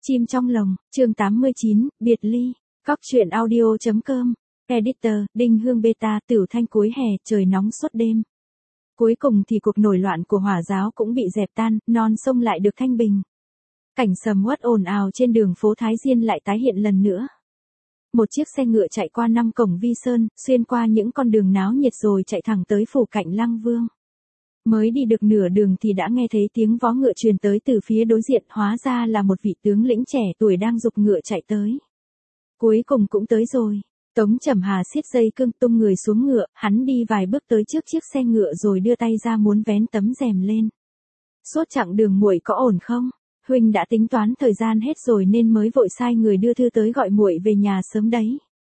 Chim trong lồng, chương 89, biệt ly. Cóc truyện audio.com. Editor, Đinh Hương Beta, Tiểu Thanh cuối hè, trời nóng suốt đêm. Cuối cùng thì cuộc nổi loạn của Hỏa giáo cũng bị dẹp tan, non sông lại được thanh bình. Cảnh sầm uất ồn ào trên đường phố Thái Diên lại tái hiện lần nữa. Một chiếc xe ngựa chạy qua 5 cổng Vi Sơn, xuyên qua những con đường náo nhiệt rồi chạy thẳng tới phủ Cạnh Lăng Vương. Mới đi được nửa đường thì đã nghe thấy tiếng vó ngựa truyền tới từ phía đối diện, hóa ra là một vị tướng lĩnh trẻ tuổi đang giục ngựa chạy tới. Cuối cùng cũng tới rồi. Tống Trầm Hà siết dây cương tung người xuống ngựa, hắn đi vài bước tới trước chiếc xe ngựa rồi đưa tay ra muốn vén tấm rèm lên. Suốt chặng đường muội có ổn không? Huynh đã tính toán thời gian hết rồi nên mới vội sai người đưa thư tới gọi muội về nhà sớm đấy.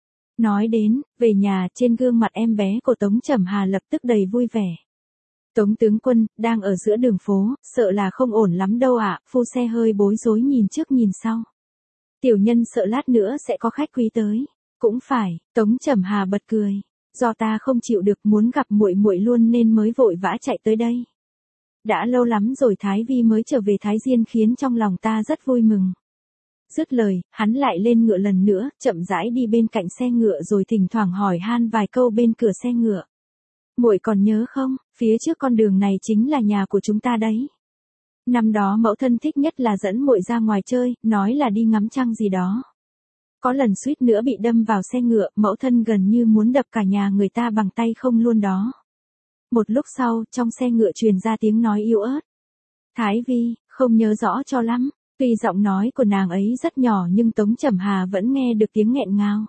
Nói đến về nhà, trên gương mặt em bé của Tống Trầm Hà lập tức đầy vui vẻ. Tống tướng quân, đang ở giữa đường phố, sợ là không ổn lắm đâu ạ. Phu xe hơi bối rối nhìn trước nhìn sau. Tiểu nhân sợ lát nữa sẽ có khách quý tới. Cũng phải, Tống Trầm Hà bật cười. Do ta không chịu được muốn gặp muội muội luôn nên mới vội vã chạy tới đây. Đã lâu lắm rồi Thái Vi mới trở về Thái Diên khiến trong lòng ta rất vui mừng. Dứt lời, hắn lại lên ngựa lần nữa, chậm rãi đi bên cạnh xe ngựa rồi thỉnh thoảng hỏi han vài câu bên cửa xe ngựa. Muội còn nhớ không, phía trước con đường này chính là nhà của chúng ta đấy. Năm đó mẫu thân thích nhất là dẫn muội ra ngoài chơi, nói là đi ngắm trăng gì đó. Có lần suýt nữa bị đâm vào xe ngựa, mẫu thân gần như muốn đập cả nhà người ta bằng tay không luôn đó. Một lúc sau, trong xe ngựa truyền ra tiếng nói yếu ớt. Thái Vi, không nhớ rõ cho lắm. Tuy giọng nói của nàng ấy rất nhỏ nhưng Tống Trầm Hà vẫn nghe được tiếng nghẹn ngào.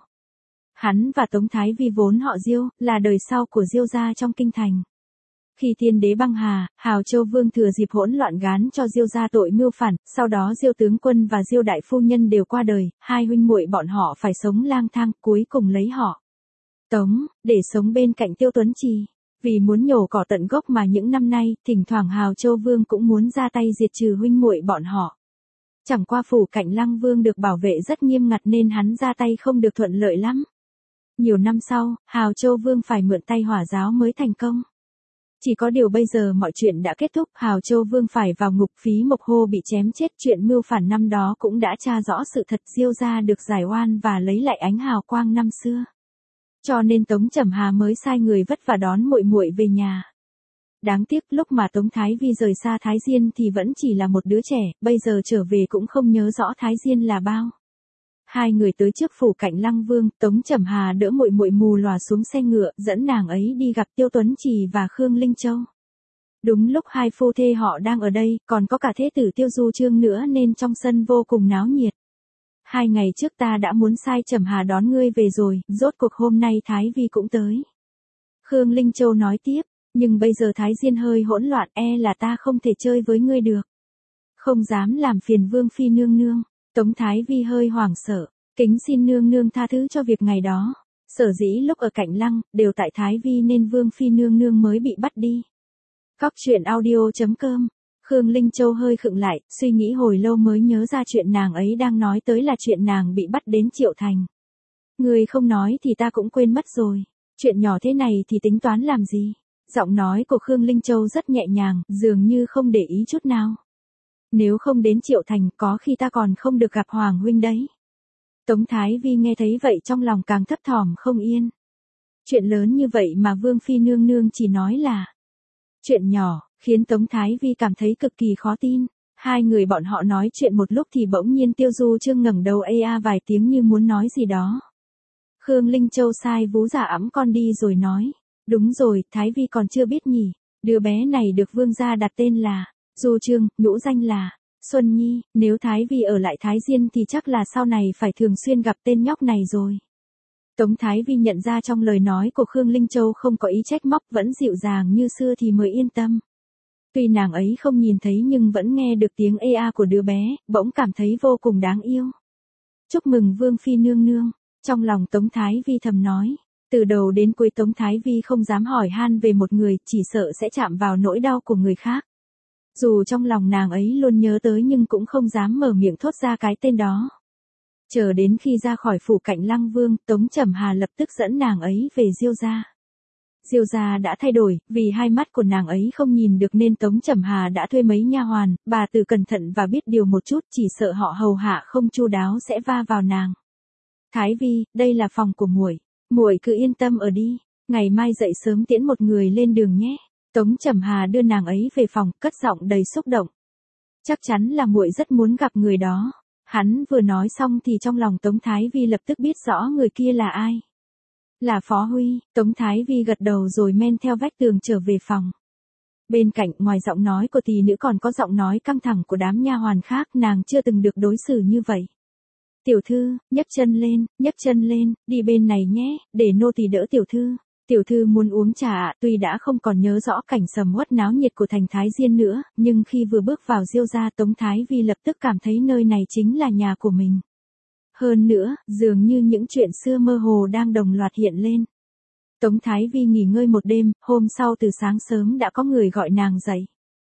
Hắn và Tống Thái Vi vốn họ Diêu, là đời sau của Diêu gia trong kinh thành. Khi tiên đế băng hà, Hào Châu Vương thừa dịp hỗn loạn gán cho Diêu gia tội mưu phản, sau đó Diêu tướng quân và Diêu đại phu nhân đều qua đời, hai huynh muội bọn họ phải sống lang thang, cuối cùng lấy họ Tống, để sống bên cạnh Tiêu Tuấn Trì. Vì muốn nhổ cỏ tận gốc mà những năm nay, thỉnh thoảng Hào Châu Vương cũng muốn ra tay diệt trừ huynh muội bọn họ. Chẳng qua phủ Cạnh Lăng Vương được bảo vệ rất nghiêm ngặt nên hắn ra tay không được thuận lợi lắm. Nhiều năm sau, Hào Châu Vương phải mượn tay Hỏa giáo mới thành công. Chỉ có điều bây giờ mọi chuyện đã kết thúc, Hào Châu Vương phải vào ngục, Phí Mộc Hô bị chém chết, chuyện mưu phản năm đó cũng đã tra rõ sự thật, Diêu gia được giải oan và lấy lại ánh hào quang năm xưa. Cho nên Tống Trầm Hà mới sai người vất vả đón muội muội về nhà. Đáng tiếc lúc mà Tống Thái Vi rời xa Thái Diên thì vẫn chỉ là một đứa trẻ, bây giờ trở về cũng không nhớ rõ Thái Diên là bao. Hai người tới trước phủ Cạnh Lăng Vương, Tống Trầm Hà đỡ muội muội mù lòa xuống xe ngựa, dẫn nàng ấy đi gặp Tiêu Tuấn Trì và Khương Linh Châu. Đúng lúc hai phu thê họ đang ở đây, còn có cả thế tử Tiêu Du Trương nữa nên trong sân vô cùng náo nhiệt. 2 ngày trước ta đã muốn sai Trầm Hà đón ngươi về rồi, rốt cuộc hôm nay Thái Vi cũng tới. Khương Linh Châu nói tiếp, nhưng bây giờ Thái Diên hơi hỗn loạn, là ta không thể chơi với ngươi được. Không dám làm phiền Vương Phi nương nương. Tống Thái Vi hơi hoảng sợ, kính xin nương nương tha thứ cho việc ngày đó. Sở dĩ lúc ở Cạnh Lăng, đều tại Thái Vi nên Vương Phi nương nương mới bị bắt đi. Cóc truyện audio.com. Khương Linh Châu hơi khựng lại, suy nghĩ hồi lâu mới nhớ ra chuyện nàng ấy đang nói tới là chuyện nàng bị bắt đến Triệu Thành. Người không nói thì ta cũng quên mất rồi. Chuyện nhỏ thế này thì tính toán làm gì? Giọng nói của Khương Linh Châu rất nhẹ nhàng, dường như không để ý chút nào. Nếu không đến Triệu Thành, có khi ta còn không được gặp Hoàng huynh đấy. Tống Thái Vi nghe thấy vậy trong lòng càng thấp thỏm không yên. Chuyện lớn như vậy mà Vương Phi nương nương chỉ nói là chuyện nhỏ, khiến Tống Thái Vi cảm thấy cực kỳ khó tin. Hai người bọn họ nói chuyện một lúc thì bỗng nhiên Tiêu Du Trương ngẩng đầu vài tiếng như muốn nói gì đó. Khương Linh Châu sai vú giả ẵm con đi rồi nói, đúng rồi, Thái Vi còn chưa biết nhỉ, đứa bé này được vương gia đặt tên là Du Trương, nhũ danh là Xuân Nhi. Nếu Thái Vi ở lại Thái Diên thì chắc là sau này phải thường xuyên gặp tên nhóc này rồi. Tống Thái Vi nhận ra trong lời nói của Khương Linh Châu không có ý trách móc, vẫn dịu dàng như xưa thì mới yên tâm. Tuy nàng ấy không nhìn thấy nhưng vẫn nghe được tiếng của đứa bé, bỗng cảm thấy vô cùng đáng yêu. Chúc mừng Vương Phi nương nương. Trong lòng Tống Thái Vi thầm nói. Từ đầu đến cuối Tống Thái Vi không dám hỏi han về một người, chỉ sợ sẽ chạm vào nỗi đau của người khác. Dù trong lòng nàng ấy luôn nhớ tới nhưng cũng không dám mở miệng thốt ra cái tên đó. Chờ đến khi ra khỏi phủ Cạnh Lăng Vương, Tống Trầm Hà lập tức dẫn nàng ấy về Diêu gia. Diêu gia đã thay đổi, vì hai mắt của nàng ấy không nhìn được nên Tống Trầm Hà đã thuê mấy nha hoàn, bà từ cẩn thận và biết điều một chút, chỉ sợ họ hầu hạ không chu đáo sẽ va vào nàng. Thái Vi, đây là phòng của muội, muội cứ yên tâm ở đi, ngày mai dậy sớm tiễn một người lên đường nhé. Tống Trầm Hà đưa nàng ấy về phòng, cất giọng đầy xúc động. Chắc chắn là muội rất muốn gặp người đó. Hắn vừa nói xong thì trong lòng Tống Thái Vi lập tức biết rõ người kia là ai. Là Phó Huy. Tống Thái Vi gật đầu rồi men theo vách tường trở về phòng. Bên cạnh, ngoài giọng nói của tỷ nữ còn có giọng nói căng thẳng của đám nha hoàn khác, nàng chưa từng được đối xử như vậy. Tiểu thư, nhấc chân lên, đi bên này nhé, để nô tỳ đỡ tiểu thư. Tiểu thư muốn uống trà ạ. Tuy đã không còn nhớ rõ cảnh sầm uất náo nhiệt của thành Thái Diên nữa, nhưng khi vừa bước vào Diêu gia, Tống Thái Vi lập tức cảm thấy nơi này chính là nhà của mình. Hơn nữa, dường như những chuyện xưa mơ hồ đang đồng loạt hiện lên. Tống Thái Vi nghỉ ngơi một đêm, hôm sau từ sáng sớm đã có người gọi nàng dậy.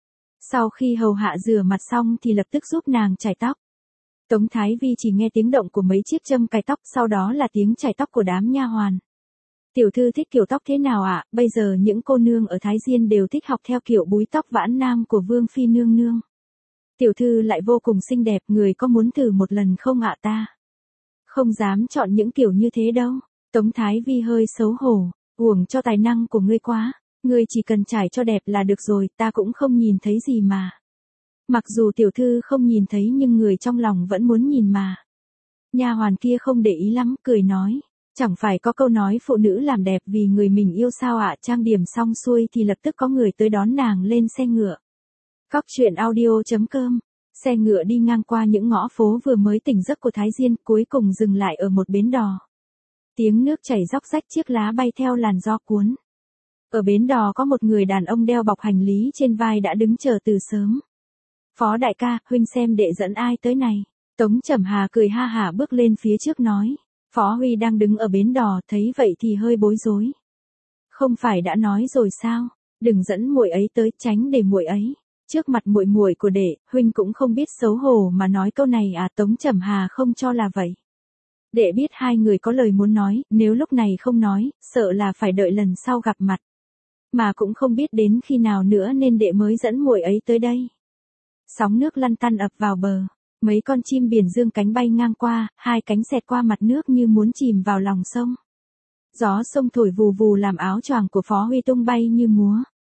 Sau khi hầu hạ rửa mặt xong thì lập tức giúp nàng chải tóc. Tống Thái Vi chỉ nghe tiếng động của mấy chiếc châm cài tóc, sau đó là tiếng chải tóc của đám nha hoàn. Tiểu thư thích kiểu tóc thế nào ạ? Bây giờ những cô nương ở Thái Diên đều thích học theo kiểu búi tóc vãn nam của Vương Phi nương nương. Tiểu thư lại vô cùng xinh đẹp, người có muốn thử một lần không ạ ta? Không dám chọn những kiểu như thế đâu. Tống Thái Vi hơi xấu hổ, uổng cho tài năng của ngươi quá. Ngươi chỉ cần trải cho đẹp là được rồi, ta cũng không nhìn thấy gì mà. Mặc dù tiểu thư không nhìn thấy nhưng người trong lòng vẫn muốn nhìn mà. Nha hoàn kia không để ý lắm, cười nói. Chẳng phải có câu nói phụ nữ làm đẹp vì người mình yêu sao ạ? Trang điểm xong xuôi thì lập tức có người tới đón nàng lên xe ngựa. Cóc truyện audio.com. Xe ngựa đi ngang qua những ngõ phố vừa mới tỉnh giấc của Thái Diên, cuối cùng dừng lại ở một bến đò. Tiếng nước chảy róc rách, chiếc lá bay theo làn gió cuốn. Ở bến đò có một người đàn ông đeo bọc hành lý trên vai đã đứng chờ từ sớm. Phó đại ca, huynh xem đệ dẫn ai tới này. Tống Trầm Hà cười ha hả bước lên phía trước nói. Phó Huy đang đứng ở bến đò, thấy vậy thì hơi bối rối. Không phải đã nói rồi sao, đừng dẫn muội ấy tới, tránh để muội ấy. Trước mặt muội muội của đệ, huynh cũng không biết xấu hổ mà nói câu này à? Tống Trầm Hà không cho là vậy. Đệ biết hai người có lời muốn nói, nếu lúc này không nói, sợ là phải đợi lần sau gặp mặt. Mà cũng không biết đến khi nào nữa nên đệ mới dẫn muội ấy tới đây. Sóng nước lăn tăn ập vào bờ. Mấy con chim biển dương cánh bay ngang qua, hai cánh xẹt qua mặt nước như muốn chìm vào lòng sông. Gió sông thổi vù vù làm áo choàng của Phó Huy tung bay như múa.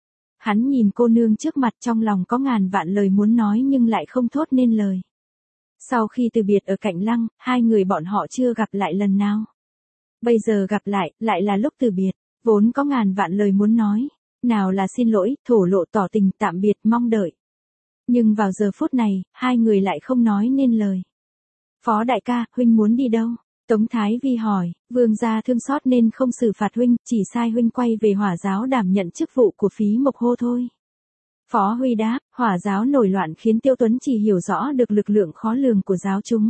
Hắn nhìn cô nương trước mặt, trong lòng có ngàn vạn lời muốn nói nhưng lại không thốt nên lời. Sau khi từ biệt ở Cạnh Lăng, hai người bọn họ chưa gặp lại lần nào. Bây giờ gặp lại là lúc từ biệt, vốn có ngàn vạn lời muốn nói. Nào là xin lỗi, thổ lộ tỏ tình, tạm biệt, mong đợi. Nhưng vào giờ phút này, hai người lại không nói nên lời. Phó đại ca, huynh muốn đi đâu? Tống Thái Vi hỏi. Vương gia thương xót nên không xử phạt huynh, chỉ sai huynh quay về Hỏa giáo đảm nhận chức vụ của Phí Mộc Hô thôi. Phó Huy đáp. Hỏa giáo nổi loạn khiến Tiêu Tuấn Chỉ hiểu rõ được lực lượng khó lường của giáo chúng.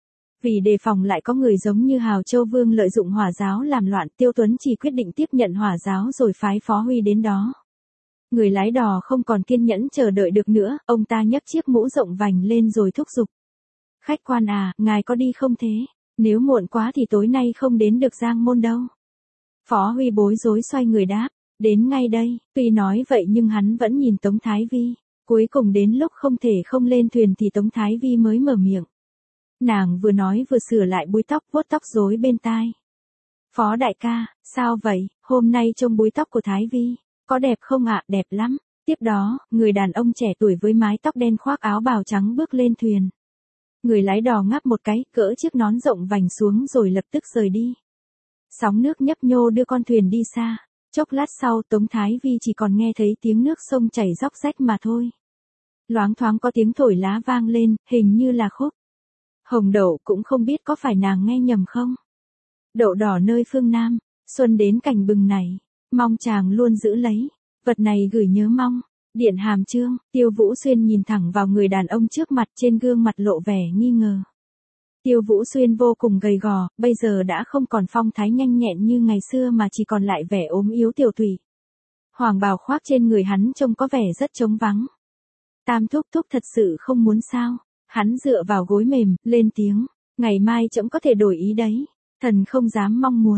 Vì đề phòng lại có người giống như Hào Châu Vương lợi dụng Hỏa giáo làm loạn, Tiêu Tuấn Chỉ quyết định tiếp nhận Hỏa giáo rồi phái Phó Huy đến đó. Người lái đò không còn kiên nhẫn chờ đợi được nữa, ông ta nhấc chiếc mũ rộng vành lên rồi thúc giục. Khách quan à, ngài có đi không thế? Nếu muộn quá thì tối nay không đến được Giang Môn đâu. Phó Huy bối rối xoay người đáp. Đến ngay đây. Tuy nói vậy nhưng hắn vẫn nhìn Tống Thái Vi. Cuối cùng đến lúc không thể không lên thuyền thì Tống Thái Vi mới mở miệng. Nàng vừa nói vừa sửa lại búi tóc, vuốt tóc rối bên tai. Phó đại ca, sao vậy? Hôm nay trông búi tóc của Thái Vi có đẹp không ạ? Đẹp lắm. Tiếp đó, người đàn ông trẻ tuổi với mái tóc đen khoác áo bào trắng bước lên thuyền. Người lái đò ngáp một cái, cỡ chiếc nón rộng vành xuống rồi lập tức rời đi. Sóng nước nhấp nhô đưa con thuyền đi xa. Chốc lát sau, Tống Thái Vi chỉ còn nghe thấy tiếng nước sông chảy róc rách mà thôi. Loáng thoáng có tiếng thổi lá vang lên, hình như là khúc. Hồng đậu cũng không biết có phải nàng nghe nhầm không. Đậu đỏ nơi phương Nam, xuân đến cành bừng này, mong chàng luôn giữ lấy, vật này gửi nhớ mong. Điện Hàm Chương. Tiêu Vũ Xuyên nhìn thẳng vào người đàn ông trước mặt, trên gương mặt lộ vẻ nghi ngờ. Tiêu Vũ Xuyên vô cùng gầy gò, bây giờ đã không còn phong thái nhanh nhẹn như ngày xưa mà chỉ còn lại vẻ ốm yếu tiểu tụy. Hoàng bào khoác trên người hắn trông có vẻ rất trống vắng. Tam thúc thúc thật sự không muốn sao? Hắn dựa vào gối mềm, lên tiếng. Ngày mai trẫm có thể đổi ý đấy. Thần không dám mong muốn.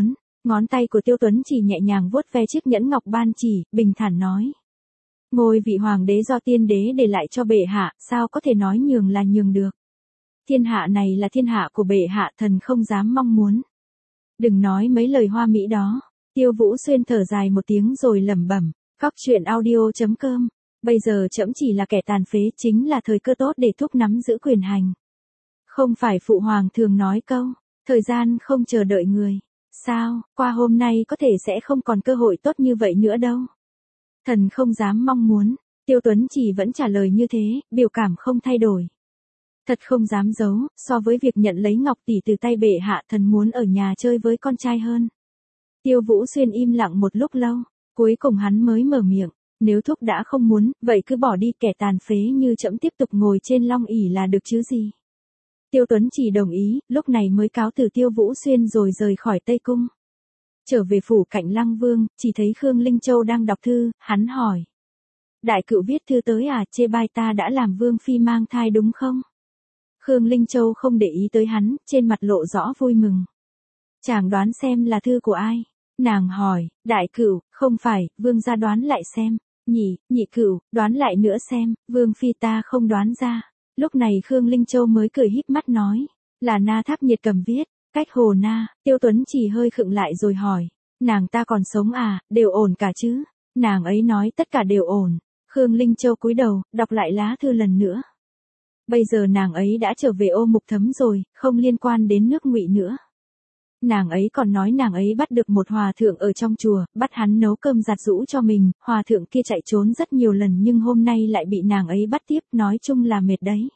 Ngón tay của Tiêu Tuấn Chỉ nhẹ nhàng vuốt ve chiếc nhẫn ngọc ban chỉ, bình thản nói. Ngôi vị hoàng đế do tiên đế để lại cho bệ hạ, sao có thể nói nhường là nhường được. Thiên hạ này là thiên hạ của bệ hạ, thần không dám mong muốn. Đừng nói mấy lời hoa mỹ đó. Tiêu Vũ Xuyên thở dài một tiếng rồi lẩm bẩm. Cóc truyện audio.com. Bây giờ trẫm chỉ là kẻ tàn phế, chính là thời cơ tốt để thúc nắm giữ quyền hành. Không phải phụ hoàng thường nói câu, thời gian không chờ đợi người. Sao, qua hôm nay có thể sẽ không còn cơ hội tốt như vậy nữa đâu. Thần không dám mong muốn. Tiêu Tuấn Chỉ vẫn trả lời như thế, biểu cảm không thay đổi. Thật không dám giấu, so với việc nhận lấy ngọc tỷ từ tay bệ hạ, thần muốn ở nhà chơi với con trai hơn. Tiêu Vũ Xuyên im lặng một lúc lâu, cuối cùng hắn mới mở miệng. Nếu thúc đã không muốn, vậy cứ bỏ đi, kẻ tàn phế như trẫm tiếp tục ngồi trên long ỷ là được chứ gì. Tiêu Tuấn Chỉ đồng ý, lúc này mới cáo từ Tiêu Vũ Xuyên rồi rời khỏi Tây Cung. Trở về phủ cạnh Lăng Vương, chỉ thấy Khương Linh Châu đang đọc thư, hắn hỏi. Đại cựu viết thư tới à, chê bai ta đã làm Vương Phi mang thai đúng không? Khương Linh Châu không để ý tới hắn, trên mặt lộ rõ vui mừng. Chàng đoán xem là thư của ai? Nàng hỏi, đại cửu, không phải, vương gia đoán lại xem. Nhị cửu, đoán lại nữa xem, Vương Phi ta không đoán ra. Lúc này Khương Linh Châu mới cười híp mắt nói, là Na Thác Nhiệt Cầm viết, cách Hồ Na. Tiêu Tuấn Chỉ hơi khựng lại rồi hỏi, nàng ta còn sống à, đều ổn cả chứ? Nàng ấy nói tất cả đều ổn. Khương Linh Châu cúi đầu, đọc lại lá thư lần nữa. Bây giờ nàng ấy đã trở về Ô Mục Thấm rồi, không liên quan đến nước Ngụy nữa. Nàng ấy còn nói nàng ấy bắt được một hòa thượng ở trong chùa, bắt hắn nấu cơm giặt giũ cho mình, hòa thượng kia chạy trốn rất nhiều lần nhưng hôm nay lại bị nàng ấy bắt tiếp, nói chung là mệt đấy.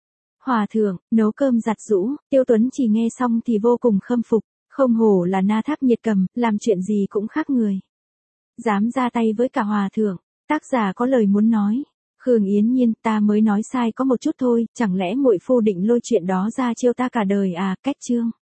Hòa thượng, nấu cơm giặt giũ, Tiêu Tuấn Chỉ nghe xong thì vô cùng khâm phục, không hổ là Na Thác Nhiệt Cầm, làm chuyện gì cũng khác người. Dám ra tay với cả hòa thượng, tác giả có lời muốn nói. Khương Yến Nhiên, ta mới nói sai có một chút thôi, chẳng lẽ muội phu định lôi chuyện đó ra chiêu ta cả đời à, cách chương.